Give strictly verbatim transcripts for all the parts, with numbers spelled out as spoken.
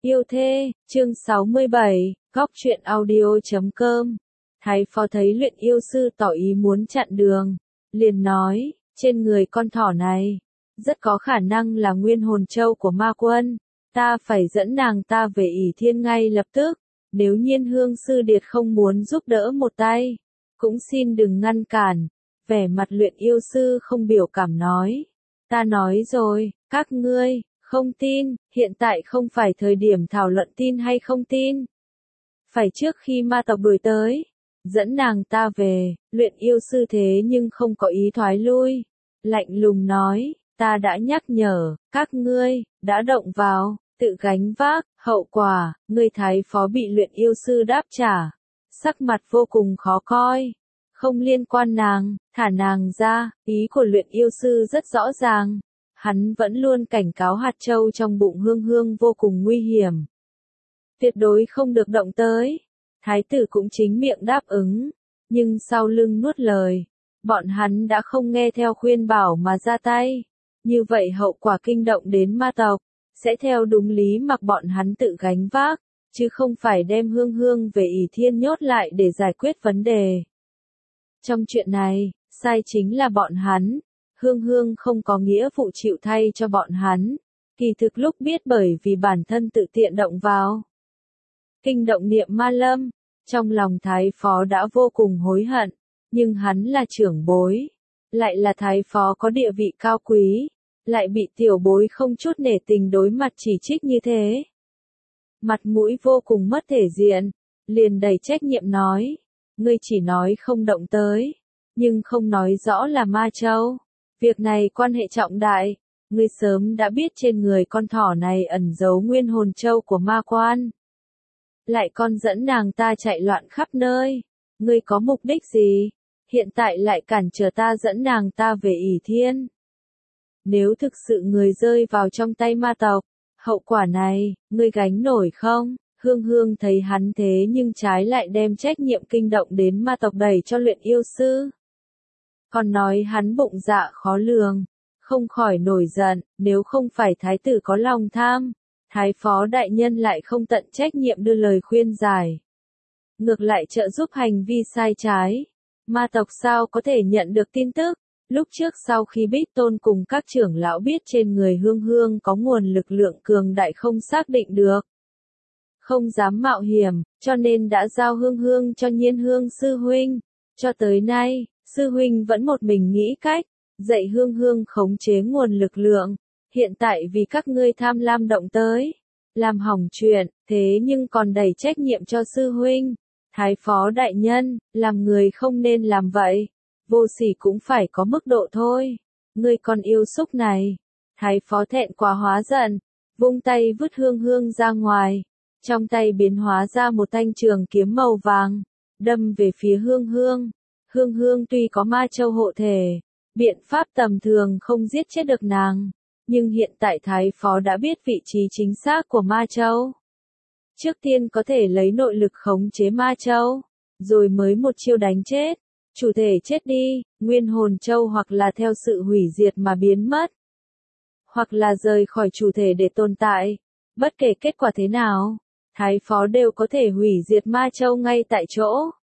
Yêu thê, chương sáu mươi bảy, góc truyện audio chấm com. Thái phó thấy luyện yêu sư tỏ ý muốn chặn đường, liền nói, trên người con thỏ này, rất có khả năng là nguyên hồn châu của ma quân, ta phải dẫn nàng ta về ỷ thiên ngay lập tức, nếu nhiên hương sư điệt không muốn giúp đỡ một tay, cũng xin đừng ngăn cản. Vẻ mặt luyện yêu sư không biểu cảm nói, ta nói rồi, các ngươi không tin, hiện tại không phải thời điểm thảo luận tin hay không tin. Phải trước khi ma tộc đuổi tới, dẫn nàng ta về, luyện yêu sư thế nhưng không có ý thoái lui. Lạnh lùng nói, ta đã nhắc nhở, các ngươi, đã động vào, tự gánh vác, hậu quả, ngươi thái phó bị luyện yêu sư đáp trả. Sắc mặt vô cùng khó coi, không liên quan nàng, thả nàng ra, ý của luyện yêu sư rất rõ ràng. Hắn vẫn luôn cảnh cáo hạt châu trong bụng hương hương vô cùng nguy hiểm. Tuyệt đối không được động tới. Thái tử cũng chính miệng đáp ứng, nhưng sau lưng nuốt lời. Bọn hắn đã không nghe theo khuyên bảo mà ra tay. Như vậy hậu quả kinh động đến ma tộc, sẽ theo đúng lý mặc bọn hắn tự gánh vác, chứ không phải đem hương hương về ỷ thiên nhốt lại để giải quyết vấn đề. Trong chuyện này, sai chính là bọn hắn. Hương hương không có nghĩa vụ chịu thay cho bọn hắn, kỳ thực lúc biết bởi vì bản thân tự tiện động vào. Kinh động niệm ma lâm, trong lòng thái phó đã vô cùng hối hận, nhưng hắn là trưởng bối, lại là thái phó có địa vị cao quý, lại bị tiểu bối không chút nể tình đối mặt chỉ trích như thế. Mặt mũi vô cùng mất thể diện, liền đầy trách nhiệm nói, ngươi chỉ nói không động tới, nhưng không nói rõ là ma châu. Việc này quan hệ trọng đại, ngươi sớm đã biết trên người con thỏ này ẩn giấu nguyên hồn châu của ma quan. Lại còn dẫn nàng ta chạy loạn khắp nơi, ngươi có mục đích gì? Hiện tại lại cản trở ta dẫn nàng ta về ỷ thiên. Nếu thực sự người rơi vào trong tay ma tộc, hậu quả này, ngươi gánh nổi không? Hương hương thấy hắn thế nhưng trái lại đem trách nhiệm kinh động đến ma tộc đẩy cho luyện yêu sư. Còn nói hắn bụng dạ khó lường, không khỏi nổi giận, nếu không phải thái tử có lòng tham, thái phó đại nhân lại không tận trách nhiệm đưa lời khuyên giải. Ngược lại trợ giúp hành vi sai trái, ma tộc sao có thể nhận được tin tức, lúc trước sau khi Bích Tôn cùng các trưởng lão biết trên người hương hương có nguồn lực lượng cường đại không xác định được. Không dám mạo hiểm, cho nên đã giao hương hương cho Nhiên Hương sư huynh, cho tới nay. Sư huynh vẫn một mình nghĩ cách, dạy hương hương khống chế nguồn lực lượng, hiện tại vì các ngươi tham lam động tới, làm hỏng chuyện, thế nhưng còn đẩy trách nhiệm cho sư huynh, thái phó đại nhân, làm người không nên làm vậy, vô sỉ cũng phải có mức độ thôi, ngươi còn yêu xúc này, thái phó thẹn quá hóa giận, vung tay vứt hương hương ra ngoài, trong tay biến hóa ra một thanh trường kiếm màu vàng, đâm về phía hương hương. Hương hương tuy có ma châu hộ thể, biện pháp tầm thường không giết chết được nàng, nhưng hiện tại thái phó đã biết vị trí chính xác của ma châu. Trước tiên có thể lấy nội lực khống chế ma châu, rồi mới một chiêu đánh chết, chủ thể chết đi, nguyên hồn châu hoặc là theo sự hủy diệt mà biến mất, hoặc là rời khỏi chủ thể để tồn tại, bất kể kết quả thế nào, thái phó đều có thể hủy diệt ma châu ngay tại chỗ.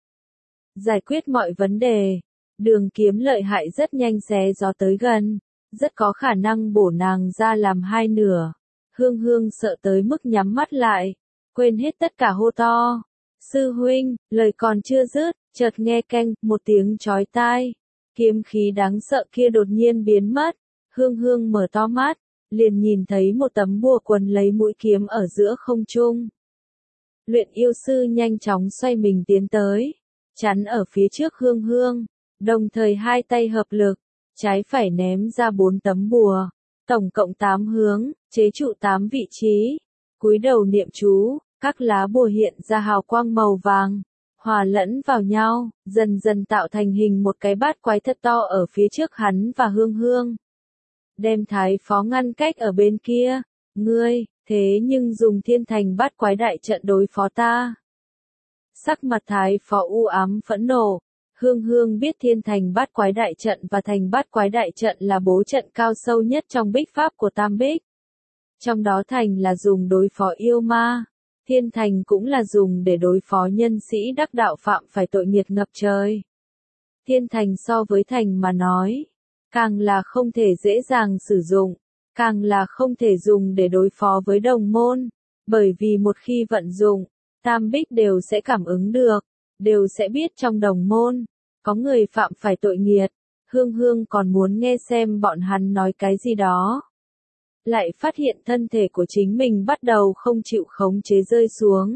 Giải quyết mọi vấn đề, đường kiếm lợi hại rất nhanh xé gió tới gần, rất có khả năng bổ nàng ra làm hai nửa. Hương hương sợ tới mức nhắm mắt lại, quên hết tất cả hô to. Sư huynh, lời còn chưa dứt, chợt nghe keng, một tiếng chói tai. Kiếm khí đáng sợ kia đột nhiên biến mất, hương hương mở to mắt, liền nhìn thấy một tấm bùa quần lấy mũi kiếm ở giữa không trung. Luyện yêu sư nhanh chóng xoay mình tiến tới, chắn ở phía trước hương hương, đồng thời hai tay hợp lực, trái phải ném ra bốn tấm bùa, tổng cộng tám hướng, chế trụ tám vị trí, cúi đầu niệm chú, các lá bùa hiện ra hào quang màu vàng, hòa lẫn vào nhau, dần dần tạo thành hình một cái bát quái thật to ở phía trước hắn và hương hương. Đem thái phó ngăn cách ở bên kia, ngươi, thế nhưng dùng thiên thành bát quái đại trận đối phó ta. Sắc mặt thái phó u ám phẫn nộ, hương hương biết thiên thành bát quái đại trận và thành bát quái đại trận là bố trận cao sâu nhất trong bích pháp của Tam Bích. Trong đó thành là dùng đối phó yêu ma, thiên thành cũng là dùng để đối phó nhân sĩ đắc đạo phạm phải tội nghiệt ngập trời. Thiên thành so với thành mà nói, càng là không thể dễ dàng sử dụng, càng là không thể dùng để đối phó với đồng môn, bởi vì một khi vận dụng, Tam Bích đều sẽ cảm ứng được, đều sẽ biết trong đồng môn, có người phạm phải tội nghiệt. Hương Hương còn muốn nghe xem bọn hắn nói cái gì đó. Lại phát hiện thân thể của chính mình bắt đầu không chịu khống chế rơi xuống.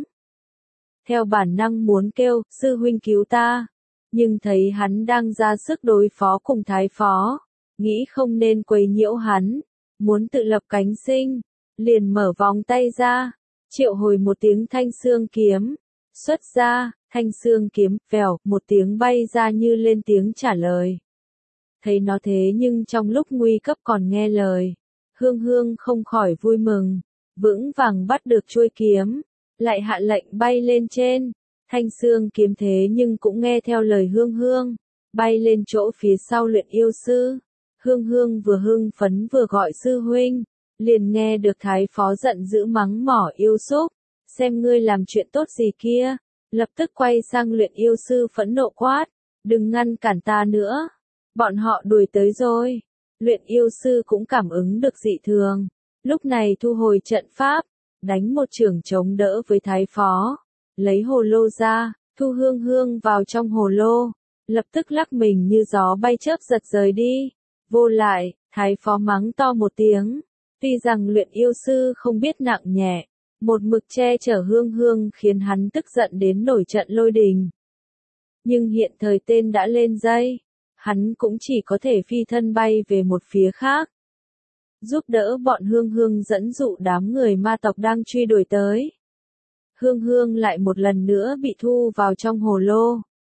Theo bản năng muốn kêu, sư huynh cứu ta. Nhưng thấy hắn đang ra sức đối phó cùng thái phó. Nghĩ không nên quấy nhiễu hắn. Muốn tự lập cánh sinh. Liền mở vòng tay ra. Triệu hồi một tiếng thanh xương kiếm. Xuất ra, thanh xương kiếm, vèo, một tiếng bay ra như lên tiếng trả lời. Thấy nó thế nhưng trong lúc nguy cấp còn nghe lời. Hương Hương không khỏi vui mừng, vững vàng bắt được chuôi kiếm, lại hạ lệnh bay lên trên. Thanh xương kiếm thế nhưng cũng nghe theo lời Hương Hương, bay lên chỗ phía sau luyện yêu sư. Hương Hương vừa hưng phấn vừa gọi sư huynh, liền nghe được thái phó giận dữ mắng mỏ yêu xúc, xem ngươi làm chuyện tốt gì kia, lập tức quay sang luyện yêu sư phẫn nộ quát, đừng ngăn cản ta nữa, bọn họ đuổi tới rồi. Luyện yêu sư cũng cảm ứng được dị thường, lúc này thu hồi trận pháp, đánh một chưởng chống đỡ với thái phó, lấy hồ lô ra, thu Hương Hương vào trong hồ lô, lập tức lắc mình như gió bay chớp giật rời đi. Vô lại, thái phó mắng to một tiếng, tuy rằng luyện yêu sư không biết nặng nhẹ, một mực che chở Hương Hương khiến hắn tức giận đến nổi trận lôi đình. Nhưng hiện thời tên đã lên dây, hắn cũng chỉ có thể phi thân bay về một phía khác. Giúp đỡ bọn Hương Hương dẫn dụ đám người ma tộc đang truy đuổi tới. Hương Hương lại một lần nữa bị thu vào trong hồ lô.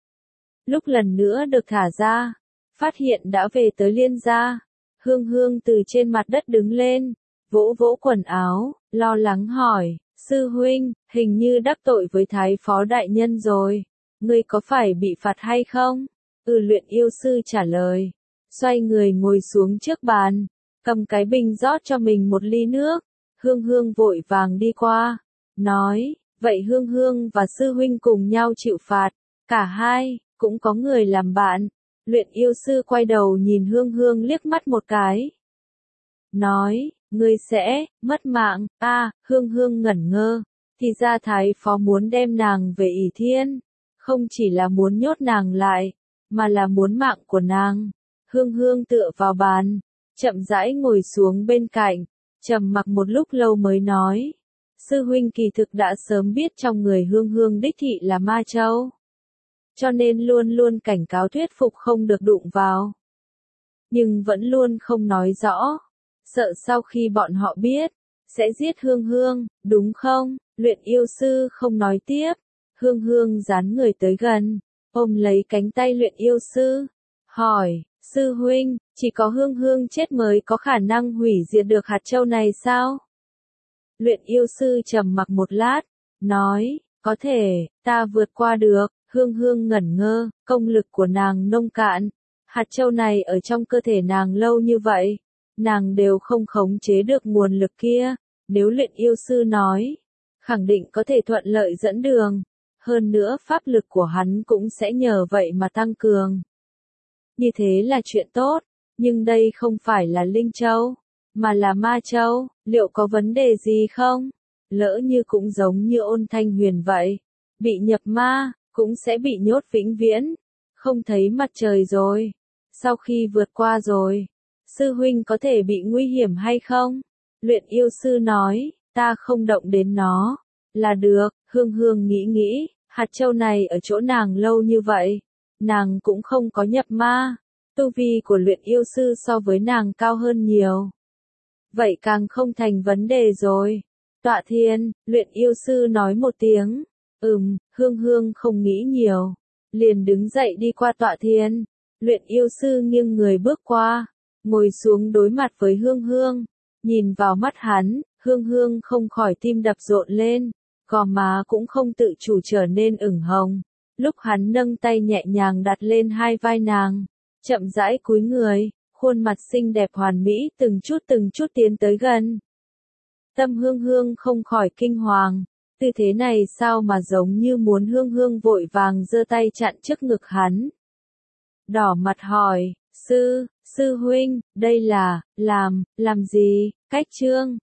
Lúc lần nữa được thả ra, phát hiện đã về tới Liên gia. Hương Hương từ trên mặt đất đứng lên, vỗ vỗ quần áo, lo lắng hỏi, sư huynh, hình như đắc tội với thái phó đại nhân rồi, ngươi có phải bị phạt hay không? Ừ, luyện yêu sư trả lời, xoay người ngồi xuống trước bàn, cầm cái bình rót cho mình một ly nước. Hương Hương vội vàng đi qua, nói, vậy Hương Hương và sư huynh cùng nhau chịu phạt, cả hai, cũng có người làm bạn. Luyện yêu sư quay đầu nhìn Hương Hương liếc mắt một cái. Nói, ngươi sẽ, mất mạng, a à, Hương Hương ngẩn ngơ, thì ra thái phó muốn đem nàng về ỷ thiên, không chỉ là muốn nhốt nàng lại, mà là muốn mạng của nàng. Hương Hương tựa vào bàn, chậm rãi ngồi xuống bên cạnh, trầm mặc một lúc lâu mới nói, sư huynh kỳ thực đã sớm biết trong người Hương Hương đích thị là ma châu, cho nên luôn luôn cảnh cáo thuyết phục không được đụng vào. Nhưng vẫn luôn không nói rõ, sợ sau khi bọn họ biết, sẽ giết Hương Hương, đúng không? Luyện yêu sư không nói tiếp, Hương Hương dán người tới gần, ôm lấy cánh tay luyện yêu sư, hỏi, sư huynh, chỉ có Hương Hương chết mới có khả năng hủy diệt được hạt châu này sao? Luyện yêu sư trầm mặc một lát, nói, có thể, ta vượt qua được. Hương Hương ngẩn ngơ, công lực của nàng nông cạn, hạt châu này ở trong cơ thể nàng lâu như vậy, nàng đều không khống chế được nguồn lực kia, nếu luyện yêu sư nói, khẳng định có thể thuận lợi dẫn đường, hơn nữa pháp lực của hắn cũng sẽ nhờ vậy mà tăng cường. Như thế là chuyện tốt, nhưng đây không phải là Linh Châu, mà là Ma Châu, liệu có vấn đề gì không? Lỡ như cũng giống như Ôn Thanh Huyền vậy, bị nhập ma, cũng sẽ bị nhốt vĩnh viễn, không thấy mặt trời rồi. Sau khi vượt qua rồi, sư huynh có thể bị nguy hiểm hay không? Luyện yêu sư nói, ta không động đến nó, là được. Hương Hương nghĩ nghĩ, hạt châu này ở chỗ nàng lâu như vậy, nàng cũng không có nhập ma, tu vi của luyện yêu sư so với nàng cao hơn nhiều. Vậy càng không thành vấn đề rồi. Tọa Thiên, luyện yêu sư nói một tiếng. Ừm, Hương Hương không nghĩ nhiều, liền đứng dậy đi qua Tọa Thiên. Luyện yêu sư nghiêng người bước qua, ngồi xuống đối mặt với Hương Hương, nhìn vào mắt hắn, Hương Hương không khỏi tim đập rộn lên, gò má cũng không tự chủ trở nên ửng hồng. Lúc hắn nâng tay nhẹ nhàng đặt lên hai vai nàng, chậm rãi cúi người, khuôn mặt xinh đẹp hoàn mỹ từng chút từng chút tiến tới gần. Tâm Hương Hương không khỏi kinh hoàng, tư thế này sao mà giống như muốn Hương Hương vội vàng giơ tay chặn trước ngực hắn. Đỏ mặt hỏi, sư, sư huynh, đây là, làm, làm gì, cách trương.